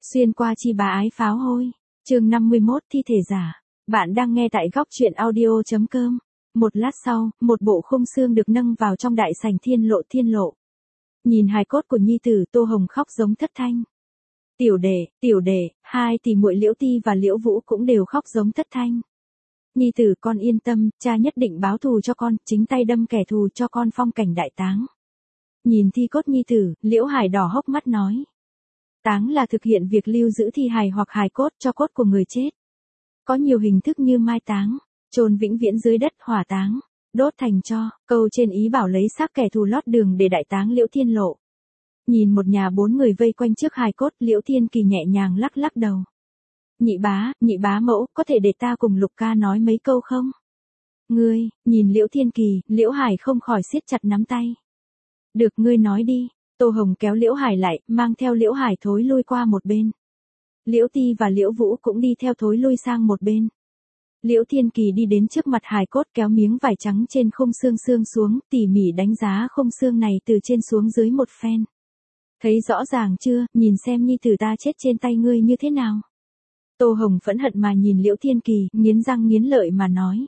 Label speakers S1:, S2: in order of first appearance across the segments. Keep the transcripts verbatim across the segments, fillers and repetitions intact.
S1: Xuyên qua chi bá ái pháo hôi. Chương năm mươi mốt thi thể giả. Bạn đang nghe tại góc truyện audio.com. Một lát sau, một bộ khung xương được nâng vào trong đại sảnh Thiên Lộ Thiên Lộ. Nhìn hài cốt của nhi tử, Tô Hồng khóc giống thất thanh. Tiểu đệ, tiểu đệ, hai tỷ muội Liễu Ti và Liễu Vũ cũng đều khóc giống thất thanh. Nhi tử, con yên tâm, cha nhất định báo thù cho con, chính tay đâm kẻ thù cho con phong cảnh đại táng. Nhìn thi cốt nhi tử, Liễu Hải đỏ hốc mắt nói. Táng là thực hiện việc lưu giữ thi hài hoặc hài cốt cho cốt của người chết. Có nhiều hình thức như mai táng, chôn vĩnh viễn dưới đất, hỏa táng, đốt thành tro, câu trên ý bảo lấy xác kẻ thù lót đường để đại táng Liễu Thiên Lộ. Nhìn một nhà bốn người vây quanh trước hài cốt, Liễu Thiên Kỳ nhẹ nhàng lắc lắc đầu. Nhị bá, nhị bá mẫu, có thể để ta cùng Lục ca nói mấy câu không? Ngươi, nhìn Liễu Thiên Kỳ, Liễu Hải không khỏi siết chặt nắm tay. Được, ngươi nói đi. Tô Hồng kéo Liễu Hải lại, mang theo Liễu Hải thối lui qua một bên. Liễu Ti và Liễu Vũ cũng đi theo thối lui sang một bên. Liễu Thiên Kỳ đi đến trước mặt hài cốt, kéo miếng vải trắng trên khung xương xương xuống, tỉ mỉ đánh giá khung xương này từ trên xuống dưới một phen. Thấy rõ ràng chưa, nhìn xem nhi tử ta chết trên tay ngươi như thế nào. Tô Hồng phẫn hận mà nhìn Liễu Thiên Kỳ, nghiến răng nghiến lợi mà nói.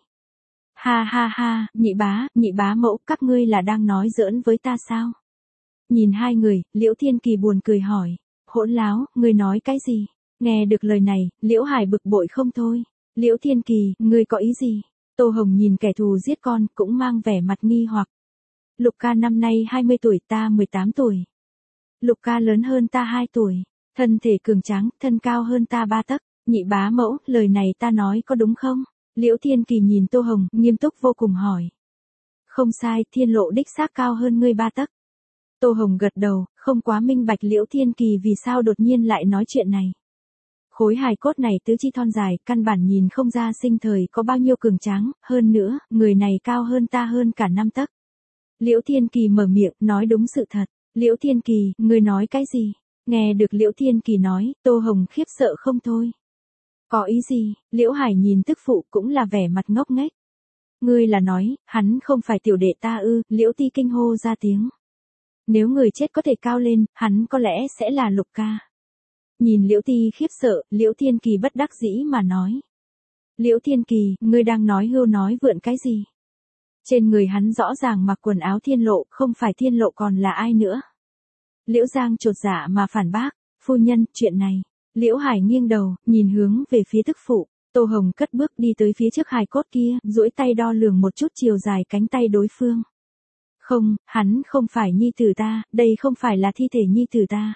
S1: Ha ha ha, nhị bá, nhị bá mẫu, các ngươi là đang nói giỡn với ta sao? Nhìn hai người, Liễu Thiên Kỳ buồn cười hỏi. Hỗn láo, ngươi nói cái gì? Nghe được lời này, Liễu Hải bực bội không thôi. Liễu Thiên Kỳ, ngươi có ý gì? Tô Hồng nhìn kẻ thù giết con, cũng mang vẻ mặt nghi hoặc. Lục ca năm nay hai mươi tuổi, ta mười tám tuổi. Lục ca lớn hơn ta hai tuổi. Thân thể cường tráng, thân cao hơn ta ba tấc. Nhị bá mẫu, lời này ta nói có đúng không? Liễu Thiên Kỳ nhìn Tô Hồng, nghiêm túc vô cùng hỏi. Không sai, Thiên Lộ đích xác cao hơn ngươi ba tấc. Tô Hồng gật đầu, không quá minh bạch Liễu Thiên Kỳ vì sao đột nhiên lại nói chuyện này. Khối hài cốt này tứ chi thon dài, căn bản nhìn không ra sinh thời có bao nhiêu cường tráng, hơn nữa, người này cao hơn ta hơn cả năm tấc. Liễu Thiên Kỳ mở miệng, nói đúng sự thật. Liễu Thiên Kỳ, ngươi nói cái gì? Nghe được Liễu Thiên Kỳ nói, Tô Hồng khiếp sợ không thôi. Có ý gì? Liễu Hải nhìn tức phụ cũng là vẻ mặt ngốc nghếch. Ngươi là nói, hắn không phải tiểu đệ ta ư? Liễu Ti kinh hô ra tiếng. Nếu người chết có thể cao lên, hắn có lẽ sẽ là Lục ca. Nhìn Liễu Ti khiếp sợ, Liễu Thiên Kỳ bất đắc dĩ mà nói. Liễu Thiên Kỳ, ngươi đang nói hưu nói vượn cái gì? Trên người hắn rõ ràng mặc quần áo Thiên Lộ, không phải Thiên Lộ còn là ai nữa? Liễu Giang chột dạ mà phản bác, phu nhân, chuyện này. Liễu Hải nghiêng đầu, nhìn hướng về phía tức phụ. Tô Hồng cất bước đi tới phía trước hài cốt kia, duỗi tay đo lường một chút chiều dài cánh tay đối phương. Không, hắn không phải nhi tử ta, đây không phải là thi thể nhi tử ta.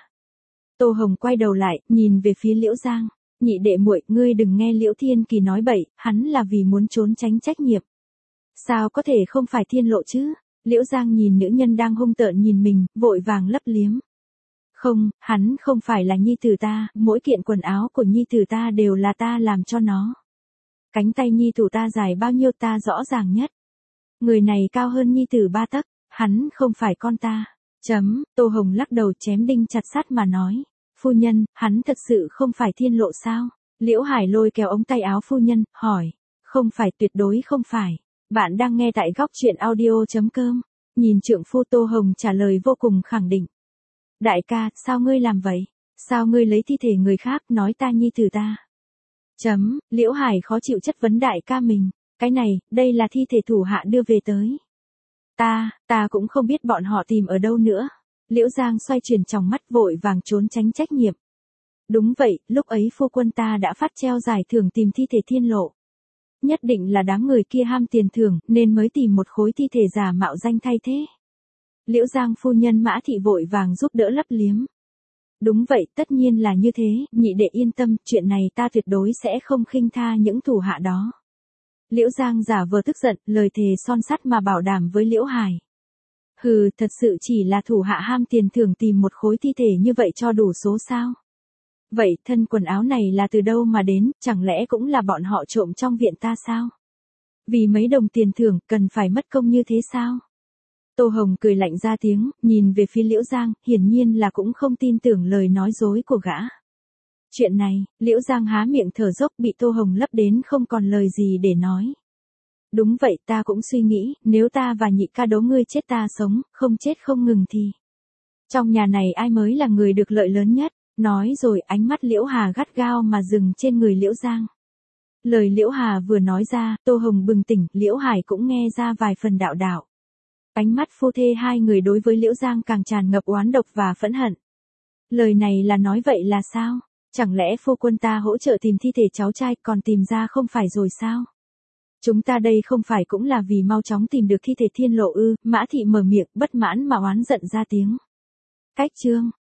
S1: Tô Hồng quay đầu lại, nhìn về phía Liễu Giang. Nhị đệ muội, ngươi đừng nghe Liễu Thiên Kỳ nói bậy, hắn là vì muốn trốn tránh trách nhiệm. Sao có thể không phải Thiên Lộ chứ? Liễu Giang nhìn nữ nhân đang hung tợn nhìn mình, vội vàng lấp liếm. Không, hắn không phải là nhi tử ta, mỗi kiện quần áo của nhi tử ta đều là ta làm cho nó. Cánh tay nhi tử ta dài bao nhiêu ta rõ ràng nhất. Người này cao hơn nhi tử ba tấc, hắn không phải con ta. Chấm, Tô Hồng lắc đầu chém đinh chặt sắt mà nói. Phu nhân, hắn thật sự không phải Thiên Lộ sao? Liễu Hải lôi kéo ống tay áo phu nhân, hỏi. Không phải, tuyệt đối không phải. Bạn đang nghe tại góc truyện audio.com. Nhìn trượng phu, Tô Hồng trả lời vô cùng khẳng định. Đại ca, sao ngươi làm vậy? Sao ngươi lấy thi thể người khác nói ta nhi tử ta? Chấm, Liễu Hải khó chịu chất vấn đại ca mình. Cái này, đây là thi thể thủ hạ đưa về tới. Ta, ta cũng không biết bọn họ tìm ở đâu nữa. Liễu Giang xoay chuyển tròng mắt vội vàng trốn tránh trách nhiệm. Đúng vậy, lúc ấy phu quân ta đã phát treo giải thưởng tìm thi thể Thiên Lộ. Nhất định là đám người kia ham tiền thưởng, nên mới tìm một khối thi thể giả mạo danh thay thế. Liễu Giang phu nhân Mã Thị vội vàng giúp đỡ lấp liếm. Đúng vậy, tất nhiên là như thế, nhị đệ yên tâm, chuyện này ta tuyệt đối sẽ không khinh tha những thủ hạ đó. Liễu Giang giả vờ tức giận, lời thề son sắt mà bảo đảm với Liễu Hải. Hừ, thật sự chỉ là thủ hạ ham tiền thưởng tìm một khối thi thể như vậy cho đủ số sao? Vậy, thân quần áo này là từ đâu mà đến, chẳng lẽ cũng là bọn họ trộm trong viện ta sao? Vì mấy đồng tiền thưởng, cần phải mất công như thế sao? Tô Hồng cười lạnh ra tiếng, nhìn về phía Liễu Giang, hiển nhiên là cũng không tin tưởng lời nói dối của gã. Chuyện này, Liễu Giang há miệng thở dốc bị Tô Hồng lấp đến không còn lời gì để nói. Đúng vậy, ta cũng suy nghĩ, nếu ta và nhị ca đấu ngươi chết ta sống, không chết không ngừng thì. Trong nhà này ai mới là người được lợi lớn nhất, Nói rồi ánh mắt Liễu Hà gắt gao mà dừng trên người Liễu Giang. Lời Liễu Hà vừa nói ra, Tô Hồng bừng tỉnh, Liễu Hải cũng nghe ra vài phần đạo đạo. Ánh mắt phu thê hai người đối với Liễu Giang càng tràn ngập oán độc và phẫn hận. Lời này là nói vậy là sao? Chẳng lẽ phu quân ta hỗ trợ tìm thi thể cháu trai còn tìm ra không phải rồi sao? Chúng ta đây không phải cũng là vì mau chóng tìm được thi thể Thiên Lộ ư? Mã Thị mở miệng bất mãn mà oán giận ra tiếng. Cách chương